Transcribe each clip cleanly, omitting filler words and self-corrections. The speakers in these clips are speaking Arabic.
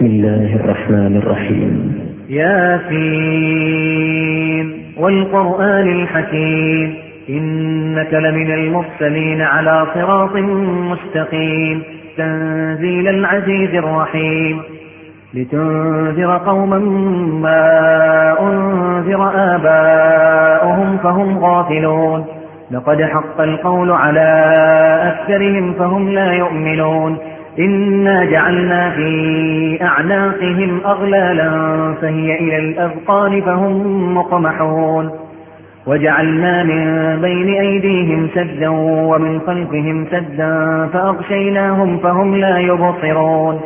بسم الله الرحمن الرحيم. ياسين والقرآن الحكيم إنك لمن المرسلين على صراط مستقيم تنزيل العزيز الرحيم لتنذر قوما ما أنذر آباؤهم فهم غافلون لقد حق القول على أكثرهم فهم لا يؤمنون إنا جعلنا في أعناقهم أغلالا فهي إلى الأذقان فهم مقمحون وجعلنا من بين أيديهم سدا ومن خلفهم سدا فأغشيناهم فهم لا يبصرون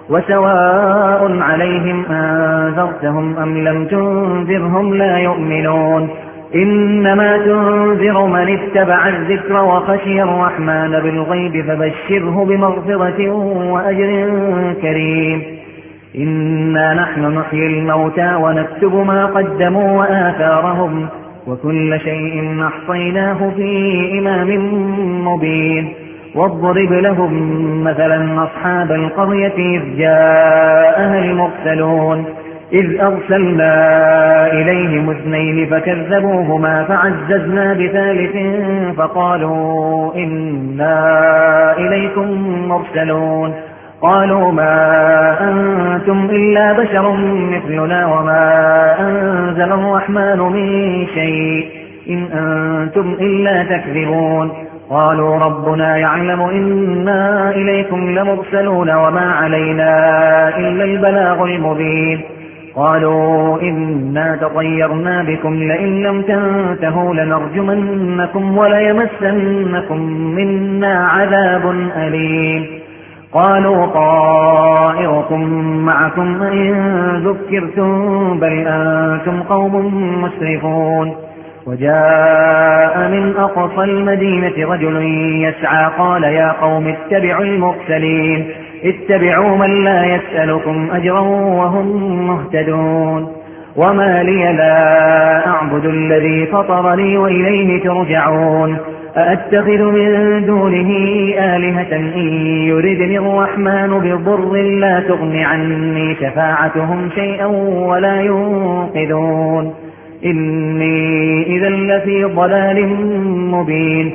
وسواء عليهم أنذرتهم أم لم تنذرهم لا يؤمنون إنما تنذر من اتبع الذكر وخشي الرحمن بالغيب فبشره بمغفرة وأجر كريم إنا نحن نحيي الموتى ونكتب ما قدموا وآثارهم وكل شيء أحصيناه في إمام مبين واضرب لهم مثلا أصحاب القرية إذ جاءها المرسلون إذ أرسلنا إليهم اثنين فكذبوهما فعززنا بثالث فقالوا إنا إليكم مرسلون قالوا ما أنتم إلا بشر مثلنا وما أنزل الرحمن من شيء إن أنتم إلا تكذبون قالوا ربنا يعلم إنا إليكم لمرسلون وما علينا إلا البلاغ المبين قالوا إنا تطيرنا بكم لئن لم تنتهوا لنرجمنكم وليمسنكم منا عذاب أليم قالوا طائركم معكم إن ذكرتم بل أنتم قوم مسرفون وجاء من أقصى المدينة رجل يسعى قال يا قوم اتبعوا المرسلين اتبعوا من لا يسألكم أجرا وهم مهتدون وما لي لا أعبد الذي فطرني وإليه ترجعون أأتخذ من دونه آلهة إن يردني الرحمن بضر لا تغن عني شفاعتهم شيئا ولا ينقذون إني إذا لفي ضلال مبين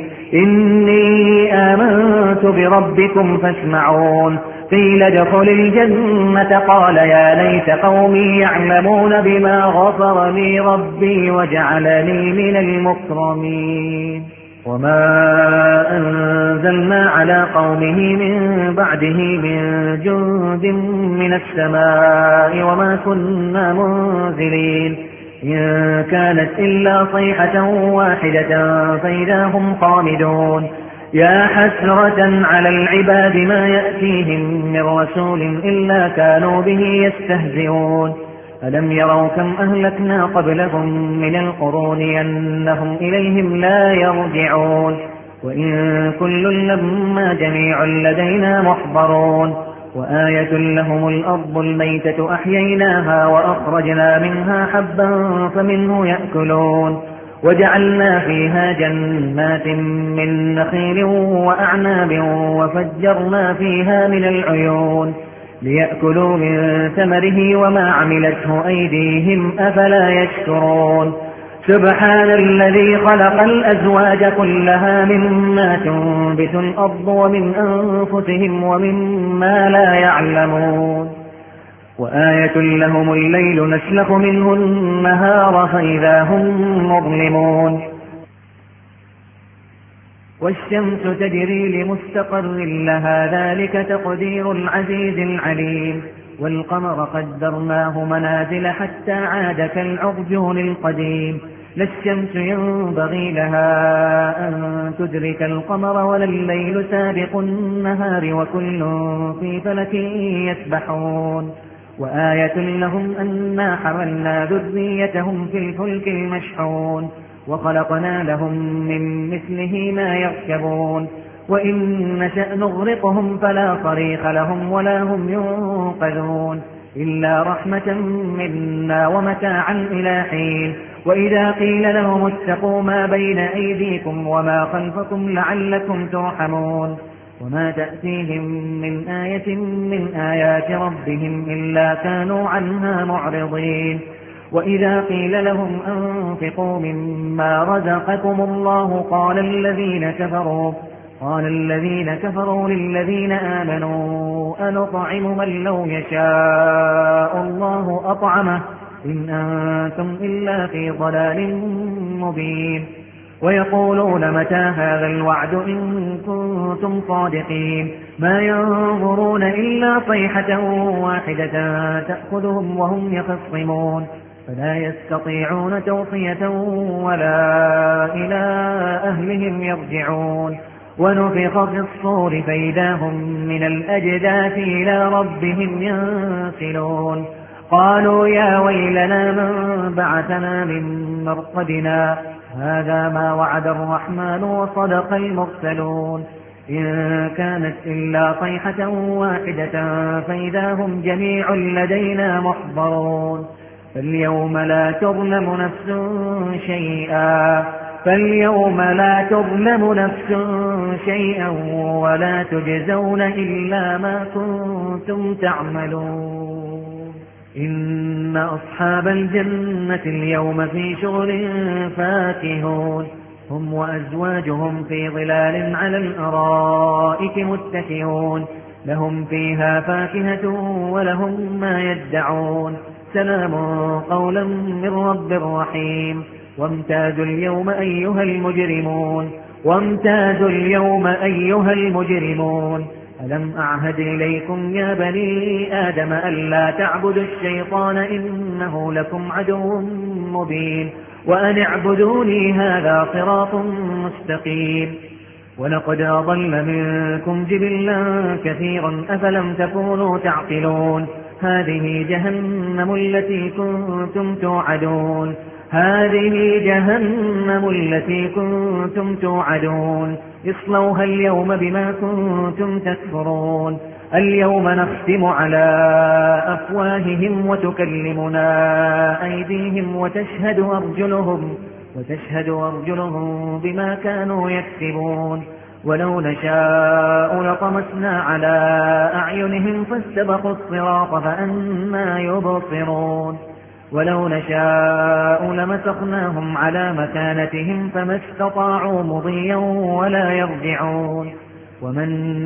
إني آمنت بربكم فاسمعون قيل ادخل الجنة قال يا ليت قومي يعلمون بما غفر لي ربي وجعلني من المكرمين وما أنزلنا على قومه من بعده من جند من السماء وما كنا منزلين إن كانت إلا صيحة واحدة فإذا هم خامدون يا حسرة على العباد ما يأتيهم من رسول إلا كانوا به يستهزئون ألم يروا كم أهلكنا قبلهم من القرون أنهم إليهم لا يرجعون وإن كل لما جميع لدينا محضرون وآية لهم الأرض الميتة أحييناها وأخرجنا منها حبا فمنه يأكلون وجعلنا فيها جنات من نخيل وأعناب وفجرنا فيها من العيون ليأكلوا من ثمره وما عملته أيديهم أفلا يشكرون سبحان الذي خلق الأزواج كلها مما تنبت الأرض ومن أنفسهم ومما لا يعلمون وآية لهم الليل نسلخ منه النهار فإذا هم مظلمون والشمس تجري لمستقر لها ذلك تقدير العزيز العليم والقمر قدرناه منازل حتى عاد كالعرجون القديم لا الشمس ينبغي لها أن تدرك القمر ولا الليل سابق النهار وكل في فلك يسبحون وآية لهم أنا حملنا ذريتهم في الفلك المشحون وخلقنا لهم من مثله ما يركبون وإن نشأ نغرقهم فلا صريخ لهم ولا هم ينقذون إلا رحمة منا ومتاعا إلى حين وإذا قيل لهم اتقوا ما بين أيديكم وما خلفكم لعلكم ترحمون وما تأتيهم من آية من آيات ربهم إلا كانوا عنها معرضين وإذا قيل لهم أنفقوا مما رزقكم الله قال الذين كفروا للذين آمنوا أنطعم من لو يشاء الله أطعمه إن أنتم إلا في ضلال مبين ويقولون متى هذا الوعد إن كنتم صادقين ما ينظرون إلا صيحة واحدة تأخذهم وهم يخصمون فلا يستطيعون توصية ولا إلى أهلهم يرجعون ونفخ في الصور فإذا هم من الأجداث إلى ربهم ينسلون قالوا يا ويلنا من بعثنا من مرقدنا هذا ما وعد الرحمن وصدق المرسلون إن كانت إلا صيحة واحدة فإذا هم جميع لدينا محضرون فاليوم لا تظلم نفس شيئا ولا تجزون إلا ما كنتم تعملون إن أصحاب الجنة اليوم في شغل فاكهون هم وأزواجهم في ظلال على الأرائك متكئون لهم فيها فاكهة ولهم ما يدعون سلام قولا من رب رحيم وامتازوا اليوم أيها المجرمون ألم أعهد إليكم يا بني آدم ألا تعبدوا الشيطان إنه لكم عدو مبين وأن اعبدوني هذا صراط مستقيم ولقد أضل منكم جبلا كثيرا أفلم تكونوا تعقلون هذه جهنم التي كنتم توعدون اصلوها اليوم بما كنتم تكفرون اليوم نختم على أفواههم وتكلمنا أيديهم وتشهد أرجلهم بما كانوا يكسبون ولو نشاء لطمسنا على أعينهم فاستبقوا الصراط فأنى يبصرون ولو نشاء لمسخناهم على مكانتهم فما استطاعوا مضيا ولا يرجعون ومن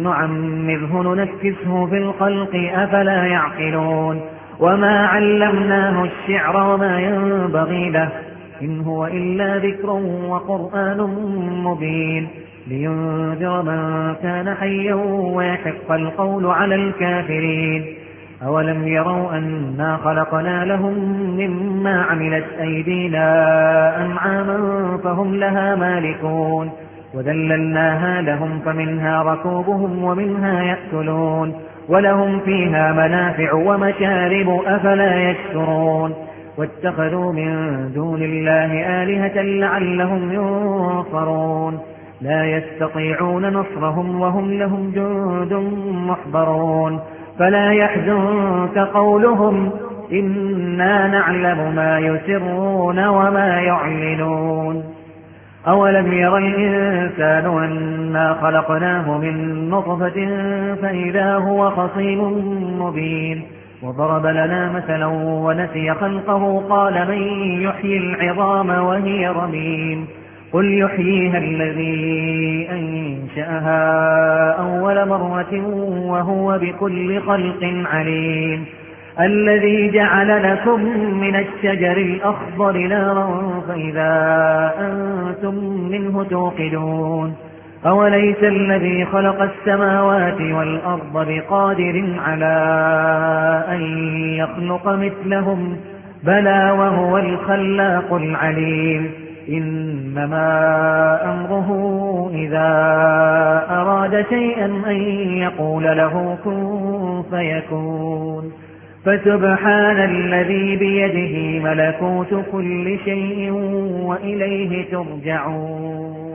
نعمره ننكسه في الخلق أفلا يعقلون وما علمناه الشعر وما ينبغي له إن هو إلا ذكر وقرآن مبين لينذر من كان حيا ويحق القول على الكافرين أولم يروا أنا خلقنا لهم مما عملت أيدينا أنعاما فهم لها مالكون وذللناها لهم فمنها ركوبهم ومنها يأكلون ولهم فيها منافع ومشارب أفلا يشكرون واتخذوا من دون الله آلهة لعلهم ينصرون لا يستطيعون نصرهم وهم لهم جند محضرون فلا يحزنك قولهم إنا نعلم ما يسرون وما يعلنون أولم ير الإنسان أنا خلقناه من نطفة فإذا هو خصيم مبين وضرب لنا مثلا ونسي خلقه قال من يحيي العظام وهي رميم قل يحييها الذي أنشأها أول مرة وهو بكل خلق عليم الذي جعل لكم من الشجر الأخضر نارا فإذا أنتم منه توقدون أوليس الذي خلق السماوات والأرض بقادر على أن يخلق مثلهم بلى وهو الخلاق العليم إنما أمره إذا أراد شيئا أن يقول له كن فيكون فسبحان الذي بيده ملكوت كل شيء وإليه ترجعون